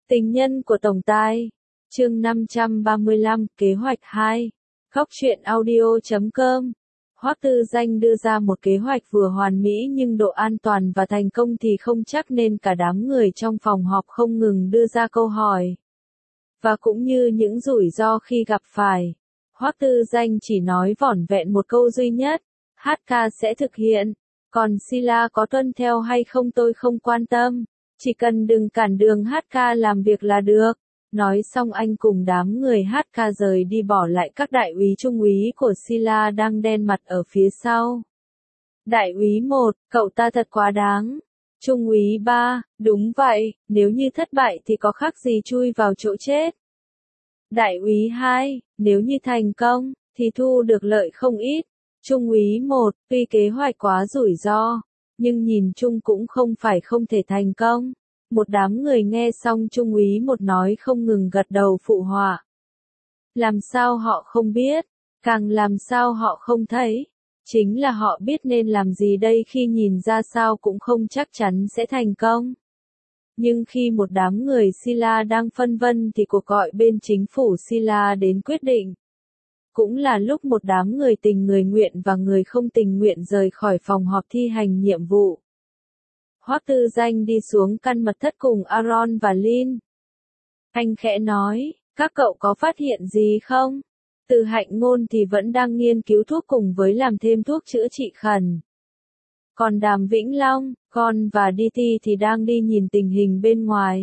Tình nhân của tổng tài. Chương 535, kế hoạch 2. Góc truyện audio.com. Hoắc Tư Danh đưa ra một kế hoạch vừa hoàn mỹ nhưng độ an toàn và thành công thì không chắc, nên cả đám người trong phòng họp không ngừng đưa ra câu hỏi. Và cũng như những rủi ro khi gặp phải, Hoắc Tư Danh chỉ nói vỏn vẹn một câu duy nhất: HK sẽ thực hiện, còn Sila có tuân theo hay không tôi không quan tâm, chỉ cần đừng cản đường HK làm việc là được. Nói xong anh cùng đám người HK rời đi, bỏ lại các đại úy trung úy của Sila đang đen mặt ở phía sau. Đại úy 1, cậu ta thật quá đáng. Trung úy 3, đúng vậy, nếu như thất bại thì có khác gì chui vào chỗ chết. Đại úy 2, nếu như thành công, thì thu được lợi không ít. Trung úy 1, tuy kế hoạch quá rủi ro, nhưng nhìn chung cũng không phải không thể thành công. Một đám người nghe xong Trung úy 1 nói không ngừng gật đầu phụ họa. Làm sao họ không biết, càng làm sao họ không thấy. Chính là họ biết nên làm gì đây, khi nhìn ra sao cũng không chắc chắn sẽ thành công. Nhưng khi một đám người Sila đang phân vân thì cuộc gọi bên chính phủ Sila đến quyết định. Cũng là lúc một đám người tình người nguyện và người không tình nguyện rời khỏi phòng họp thi hành nhiệm vụ. Hoắc Tư Danh đi xuống căn mật thất cùng Aaron và Lin. Anh khẽ nói, các cậu có phát hiện gì không? Từ Hạnh Ngôn thì vẫn đang nghiên cứu thuốc cùng với làm thêm thuốc chữa trị khẩn. Còn Đàm Vĩnh Long, Con và DT thì đang đi nhìn tình hình bên ngoài.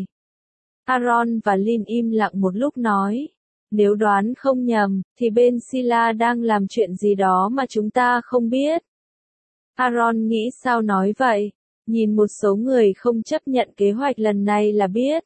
Aaron và Lin im lặng một lúc nói, nếu đoán không nhầm, thì bên Sila đang làm chuyện gì đó mà chúng ta không biết. Aaron nghĩ sao nói vậy? Nhìn một số người không chấp nhận kế hoạch lần này là biết.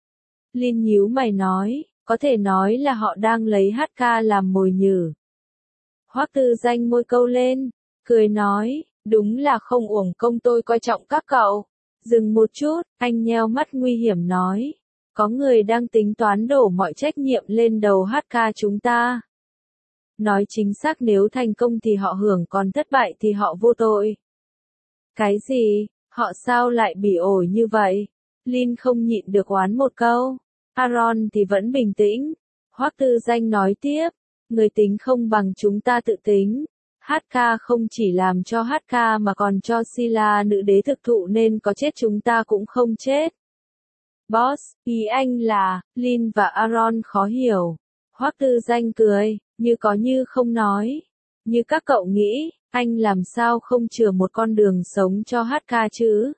Lin nhíu mày nói, có thể nói là họ đang lấy HK làm mồi nhử. Hoắc Tư Danh môi câu lên, cười nói, đúng là không uổng công tôi coi trọng các cậu. Dừng một chút, anh nheo mắt nguy hiểm nói, có người đang tính toán đổ mọi trách nhiệm lên đầu HK chúng ta. Nói chính xác, nếu thành công thì họ hưởng, còn thất bại thì họ vô tội. Cái gì? Họ sao lại bỉ ổi như vậy? Lin không nhịn được oán một câu. Aaron thì vẫn bình tĩnh. Hoắc Tư Danh nói tiếp, người tính không bằng chúng ta tự tính. HK không chỉ làm cho HK mà còn cho Sila nữ đế thực thụ, nên có chết chúng ta cũng không chết. Boss, ý anh là, Lin và Aaron khó hiểu. Hoắc Tư Danh cười, như có như không nói. Như các cậu nghĩ, anh làm sao không chừa một con đường sống cho HK chứ?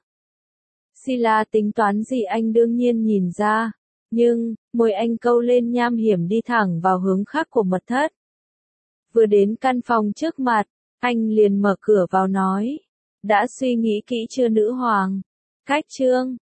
Sila tính toán gì anh đương nhiên nhìn ra. Nhưng, môi anh câu lên nham hiểm, đi thẳng vào hướng khác của mật thất. Vừa đến căn phòng trước mặt, anh liền mở cửa vào nói. Đã suy nghĩ kỹ chưa nữ hoàng? Cách chương